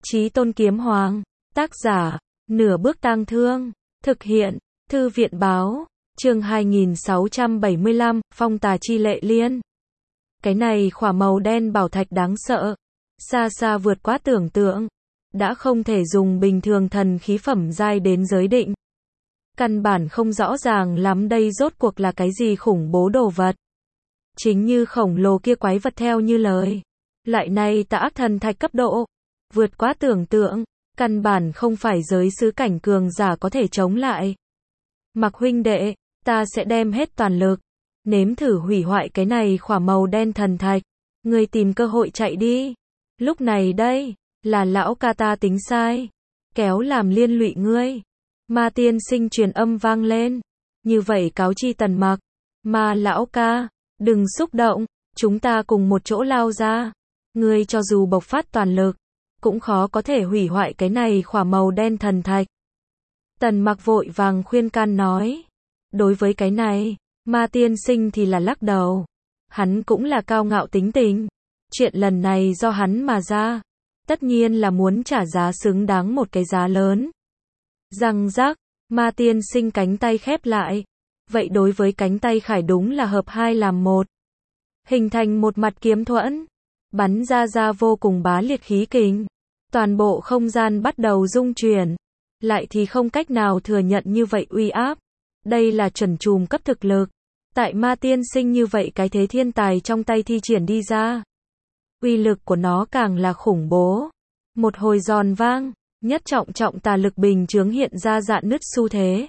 Chí Tôn Kiếm Hoàng, tác giả, Nửa Bước Tang Thương, thực hiện, Thư viện báo, chương 2675, Phong Tà Chi Lệ Liên. Cái này khỏa màu đen bảo thạch đáng sợ, xa xa vượt quá tưởng tượng, đã không thể dùng bình thường thần khí phẩm giai đến giới định. Căn bản không rõ ràng lắm đây rốt cuộc là cái gì khủng bố đồ vật. Chính như khổng lồ kia quái vật theo như lời. Lại này tà ác thần thạch cấp độ, vượt quá tưởng tượng, căn bản không phải giới sứ cảnh cường giả có thể chống lại. Mặc huynh đệ, ta sẽ đem hết toàn lực, nếm thử hủy hoại cái này khỏa màu đen thần thạch. Ngươi tìm cơ hội chạy đi. Lúc này đây, là lão ca ta tính sai, kéo làm liên lụy ngươi. Ma tiên sinh truyền âm vang lên, như vậy cáo chi Tần Mặc. Ma lão ca, đừng xúc động, chúng ta cùng một chỗ lao ra. Ngươi cho dù bộc phát toàn lực, cũng khó có thể hủy hoại cái này khỏa màu đen thần thạch. Tần Mặc vội vàng khuyên can nói. Đối với cái này, ma tiên sinh thì là lắc đầu. Hắn cũng là cao ngạo tính tình. Chuyện lần này do hắn mà ra, tất nhiên là muốn trả giá xứng đáng một cái giá lớn. Răng rác, ma tiên sinh cánh tay khép lại. Vậy đối với cánh tay khải đúng là hợp hai làm một. Hình thành một mặt kiếm thuẫn, bắn ra vô cùng bá liệt khí kình. Toàn bộ không gian bắt đầu rung chuyển, lại thì không cách nào thừa nhận như vậy uy áp. Đây là chuẩn trùm cấp thực lực. Tại ma tiên sinh như vậy cái thế thiên tài trong tay thi triển đi ra. Uy lực của nó càng là khủng bố. Một hồi giòn vang, nhất trọng tà lực bình chướng hiện ra rạn nứt xu thế.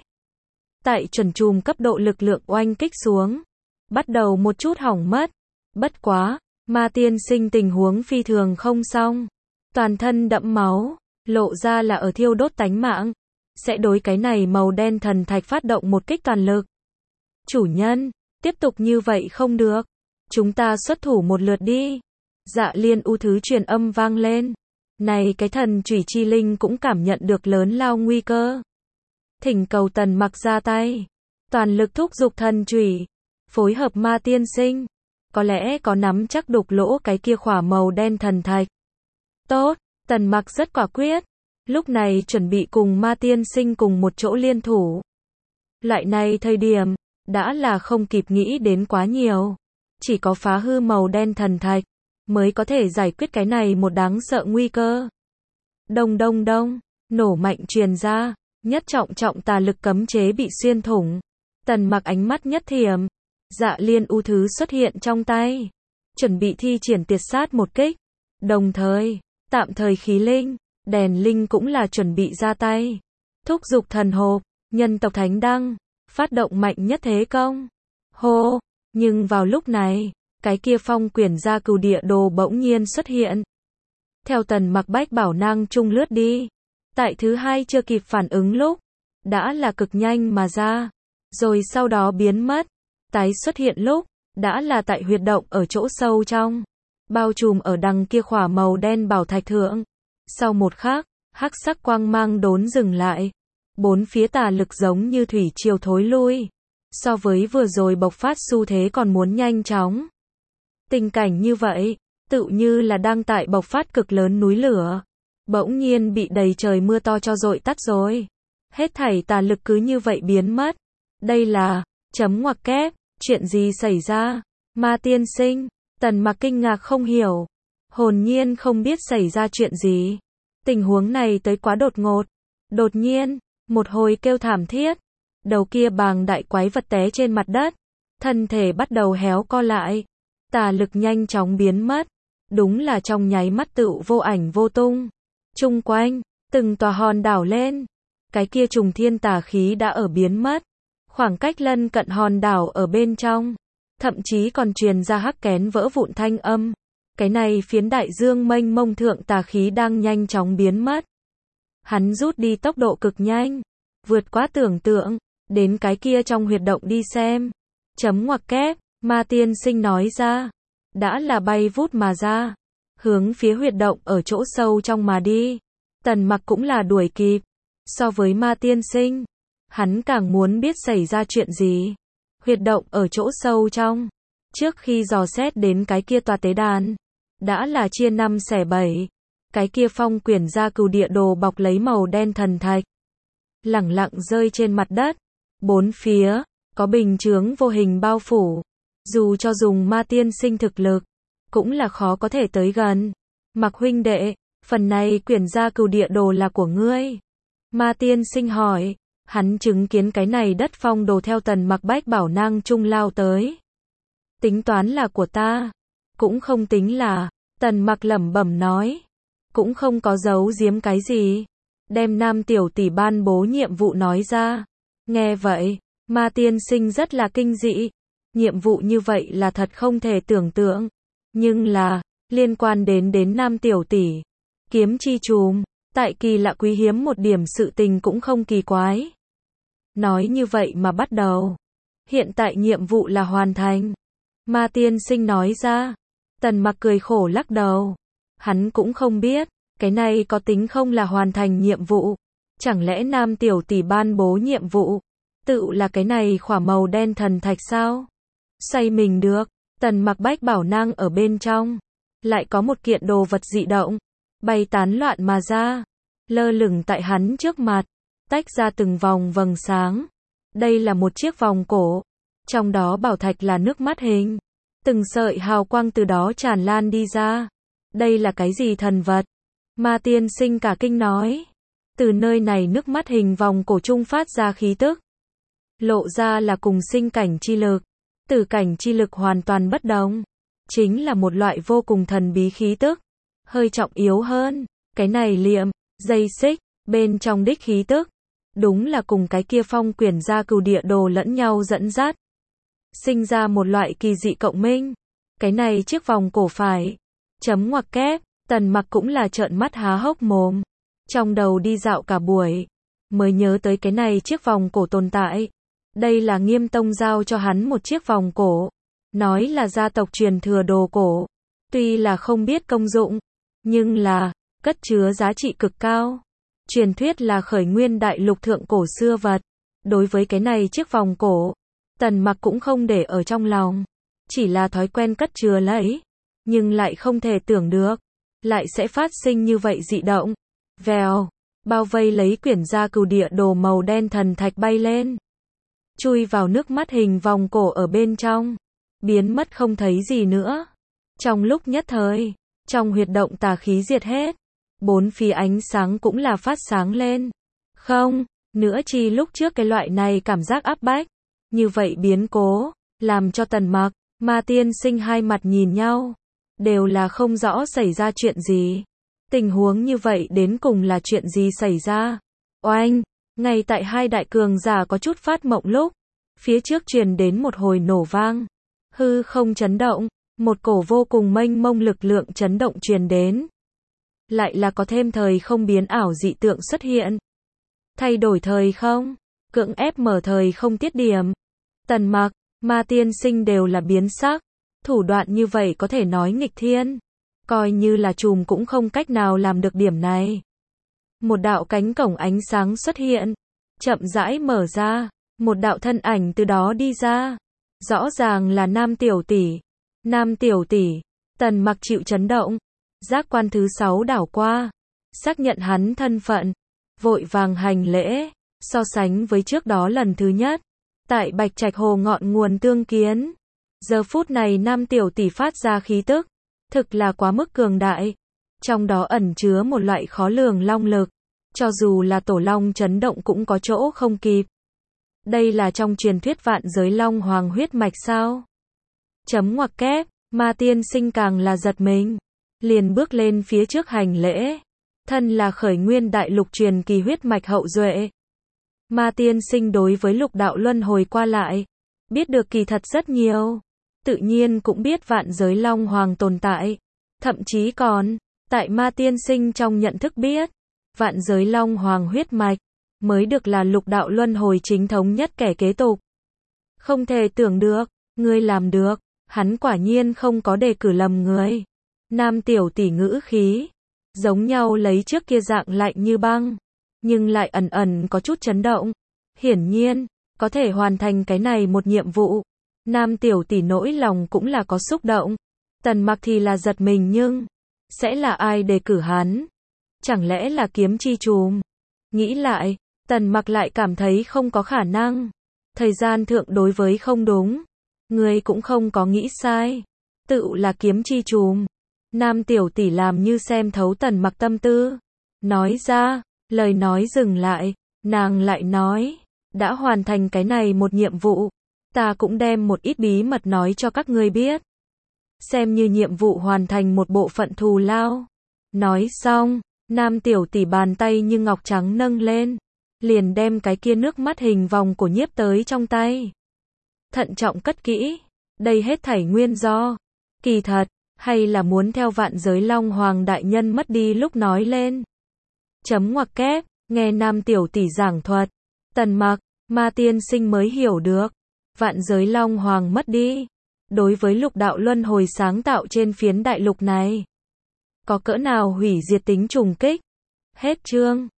Tại chuẩn trùm cấp độ lực lượng oanh kích xuống, bắt đầu một chút hỏng mất. Bất quá, ma tiên sinh tình huống phi thường không xong. Toàn thân đẫm máu, lộ ra là ở thiêu đốt tánh mạng. Sẽ đối cái này màu đen thần thạch phát động một kích toàn lực. Chủ nhân, tiếp tục như vậy không được. Chúng ta xuất thủ một lượt đi. Dạ Liên U Thứ truyền âm vang lên. Này cái thần chủy chi linh cũng cảm nhận được lớn lao nguy cơ. Thỉnh cầu Tần Mặc ra tay. Toàn lực thúc giục thần chủy. Phối hợp ma tiên sinh. Có lẽ có nắm chắc đục lỗ cái kia khỏa màu đen thần thạch. Tốt, Tần Mặc rất quả quyết. Lúc này chuẩn bị cùng ma tiên sinh cùng một chỗ liên thủ. Lại này thời điểm, đã là không kịp nghĩ đến quá nhiều. Chỉ có phá hư màu đen thần thạch, mới có thể giải quyết cái này một đáng sợ nguy cơ. Đông đông đông, nổ mạnh truyền ra, nhất trọng tà lực cấm chế bị xuyên thủng. Tần Mặc ánh mắt nhất thiểm. Dạ Liên U Thứ xuất hiện trong tay. Chuẩn bị thi triển tiệt sát một kích. Đồng thời, tạm thời khí linh, đèn linh cũng là chuẩn bị ra tay. Thúc giục thần hộp, nhân tộc thánh đăng, phát động mạnh nhất thế công. Hô, nhưng vào lúc này, cái kia phong quyển gia cừu địa đồ bỗng nhiên xuất hiện. Theo Tần Mặc bách bảo năng trung lướt đi. Tại thứ hai chưa kịp phản ứng lúc, đã là cực nhanh mà ra. Rồi sau đó biến mất. Tái xuất hiện lúc, đã là tại huyệt động ở chỗ sâu trong. Bao trùm ở đằng kia khỏa màu đen bảo thạch thượng. Sau một khắc, hắc sắc quang mang đốn dừng lại. Bốn phía tà lực giống như thủy triều thối lui. So với vừa rồi bộc phát xu thế còn muốn nhanh chóng. Tình cảnh như vậy, tự như là đang tại bộc phát cực lớn núi lửa. Bỗng nhiên bị đầy trời mưa to cho dội tắt rồi. Hết thảy tà lực cứ như vậy biến mất. Đây là, chấm ngoặc kép, chuyện gì xảy ra? Ma tiên sinh, Tần Mặc kinh ngạc không hiểu. Hồn nhiên không biết xảy ra chuyện gì. Tình huống này tới quá đột ngột. Đột nhiên, một hồi kêu thảm thiết. Đầu kia bàng đại quái vật té trên mặt đất. Thân thể bắt đầu héo co lại. Tà lực nhanh chóng biến mất. Đúng là trong nháy mắt tựu vô ảnh vô tung. Chung quanh, từng tòa hòn đảo lên. Cái kia trùng thiên tà khí đã ở biến mất. Khoảng cách lân cận hòn đảo ở bên trong. Thậm chí còn truyền ra hắc kén vỡ vụn thanh âm. Cái này phiến đại dương mênh mông thượng tà khí đang nhanh chóng biến mất. Hắn rút đi tốc độ cực nhanh. Vượt quá tưởng tượng. Đến cái kia trong huyệt động đi xem. Chấm ngoặc kép, ma tiên sinh nói ra. Đã là bay vút mà ra. Hướng phía huyệt động ở chỗ sâu trong mà đi. Tần Mặc cũng là đuổi kịp. So với ma tiên sinh, hắn càng muốn biết xảy ra chuyện gì. Huyệt động ở chỗ sâu trong. Trước khi dò xét đến cái kia tòa tế đàn, đã là chia 5 xẻ 7. cái kia phong quyển gia cừu địa đồ bọc lấy màu đen thần thạch, lẳng lặng rơi trên mặt đất. Bốn phía có bình chướng vô hình bao phủ, dù cho dùng ma tiên sinh thực lực, cũng là khó có thể tới gần. Mặc huynh đệ, phần này quyển gia cừu địa đồ là của ngươi. Ma tiên sinh hỏi, hắn chứng kiến cái này đất phong đồ theo Tần Mặc bách bảo nang trung lao tới. Tính toán là của ta, cũng không tính là, Tần Mặc lẩm bẩm nói, cũng không có giấu giếm cái gì, đem Nam tiểu tỷ ban bố nhiệm vụ nói ra. Nghe vậy, Ma tiên sinh rất là kinh dị, nhiệm vụ như vậy là thật không thể tưởng tượng, nhưng là, liên quan đến Nam tiểu tỷ, kiếm chi chùm, tại kỳ lạ quý hiếm một điểm sự tình cũng không kỳ quái. Nói như vậy mà bắt đầu, hiện tại nhiệm vụ là hoàn thành. Ma tiên sinh nói ra. Tần Mặc cười khổ lắc đầu, hắn cũng không biết, cái này có tính không là hoàn thành nhiệm vụ, chẳng lẽ Nam tiểu tỷ ban bố nhiệm vụ, tự là cái này khỏa màu đen thần thạch sao? Say mình được, Tần Mặc bách bảo nang ở bên trong, lại có một kiện đồ vật dị động, bay tán loạn mà ra, lơ lửng tại hắn trước mặt, tách ra từng vòng vầng sáng. Đây là một chiếc vòng cổ, trong đó bảo thạch là nước mắt hình, từng sợi hào quang từ đó tràn lan đi ra. Đây là cái gì thần vật? Ma tiên sinh cả kinh nói. Từ nơi này nước mắt hình vòng cổ trung phát ra khí tức, lộ ra là cùng sinh cảnh chi lực, tử cảnh chi lực hoàn toàn bất đồng, chính là một loại vô cùng thần bí khí tức, hơi trọng yếu hơn, cái này liệm, dây xích, bên trong đích khí tức, đúng là cùng cái kia phong quyển gia cừu địa đồ lẫn nhau dẫn dắt, sinh ra một loại kỳ dị cộng minh. Cái này chiếc vòng cổ phải, chấm ngoặc kép, Tần Mặc cũng là trợn mắt há hốc mồm, trong đầu đi dạo cả buổi, mới nhớ tới cái này chiếc vòng cổ tồn tại. Đây là Nghiêm Tông giao cho hắn một chiếc vòng cổ, nói là gia tộc truyền thừa đồ cổ, tuy là không biết công dụng, nhưng là cất chứa giá trị cực cao. Truyền thuyết là khởi nguyên đại lục thượng cổ xưa vật. Đối với cái này chiếc vòng cổ, Tần Mặc cũng không để ở trong lòng, chỉ là thói quen cất chứa lấy, nhưng lại không thể tưởng được, lại sẽ phát sinh như vậy dị động. Vèo, bao vây lấy quyển gia cừu địa đồ màu đen thần thạch bay lên, chui vào nước mắt hình vòng cổ ở bên trong, biến mất không thấy gì nữa. Trong lúc nhất thời, trong huyệt động tà khí diệt hết, bốn phía ánh sáng cũng là phát sáng lên. Không, nữa chi lúc trước cái loại này cảm giác áp bách, như vậy biến cố, làm cho Tần Mặc, Ma tiên sinh hai mặt nhìn nhau, đều là không rõ xảy ra chuyện gì. Tình huống như vậy đến cùng là chuyện gì xảy ra? Oanh, ngay tại hai đại cường giả có chút phát mộng lúc, phía trước truyền đến một hồi nổ vang, hư không chấn động, một cổ vô cùng mênh mông lực lượng chấn động truyền đến. Lại là có thêm thời không biến ảo dị tượng xuất hiện. Thay đổi thời không, cưỡng ép mở thời không tiết điểm. Tần Mặc, Ma tiên sinh đều là biến sắc, thủ đoạn như vậy có thể nói nghịch thiên, coi như là trùm cũng không cách nào làm được điểm này. Một đạo cánh cổng ánh sáng xuất hiện, chậm rãi mở ra, một đạo thân ảnh từ đó đi ra, rõ ràng là Nam tiểu tỷ. Nam tiểu tỷ, Tần Mặc chịu chấn động, giác quan thứ 6 đảo qua, xác nhận hắn thân phận, vội vàng hành lễ. So sánh với trước đó lần thứ nhất, tại Bạch Trạch Hồ ngọn nguồn tương kiến, giờ phút này Nam tiểu tỷ phát ra khí tức, thực là quá mức cường đại, trong đó ẩn chứa một loại khó lường long lực, cho dù là tổ long chấn động cũng có chỗ không kịp. Đây là trong truyền thuyết vạn giới long hoàng huyết mạch sao? Chấm ngoặc kép, Ma tiên sinh càng là giật mình, liền bước lên phía trước hành lễ, thân là khởi nguyên đại lục truyền kỳ huyết mạch hậu duệ. Ma tiên sinh đối với lục đạo luân hồi qua lại, biết được kỳ thật rất nhiều, tự nhiên cũng biết vạn giới long hoàng tồn tại, thậm chí còn, tại Ma tiên sinh trong nhận thức biết, vạn giới long hoàng huyết mạch, mới được là lục đạo luân hồi chính thống nhất kẻ kế tục. Không thể tưởng được, ngươi làm được, hắn quả nhiên không có đề cử lầm người. Nam tiểu tỷ ngữ khí, giống nhau lấy trước kia dạng lạnh như băng, nhưng lại ẩn ẩn có chút chấn động. Hiển nhiên, có thể hoàn thành cái này một nhiệm vụ. Nam tiểu tỷ nỗi lòng cũng là có xúc động. Tần Mặc thì là giật mình nhưng Sẽ là ai đề cử hắn? Chẳng lẽ là kiếm chi trùm? Nghĩ lại, Tần Mặc lại cảm thấy không có khả năng. Thời gian thượng đối với không đúng. Ngươi cũng không có nghĩ sai. Tự là kiếm chi trùm. Nam tiểu tỷ làm như xem thấu Tần Mặc tâm tư. Nói ra, lời nói dừng lại, nàng lại nói, đã hoàn thành cái này một nhiệm vụ. Ta cũng đem một ít bí mật nói cho các ngươi biết. Xem như nhiệm vụ hoàn thành một bộ phận thù lao. Nói xong, nam tiểu tỷ bàn tay như ngọc trắng nâng lên. Liền đem cái kia nước mắt hình vòng của Nhiếp tới trong tay. Thận trọng cất kỹ. Đây hết thảy nguyên do. Kỳ thật, hay là muốn theo Vạn Giới Long Hoàng đại nhân mất đi lúc nói lên. Chấm ngoặc kép, nghe nam tiểu tỷ giảng thuật. Tần Mặc, Ma tiên sinh mới hiểu được. Vạn Giới Long Hoàng mất đi. Đối với lục đạo luân hồi sáng tạo trên phiến đại lục này. Có cỡ nào hủy diệt tính trùng kích. Hết chương.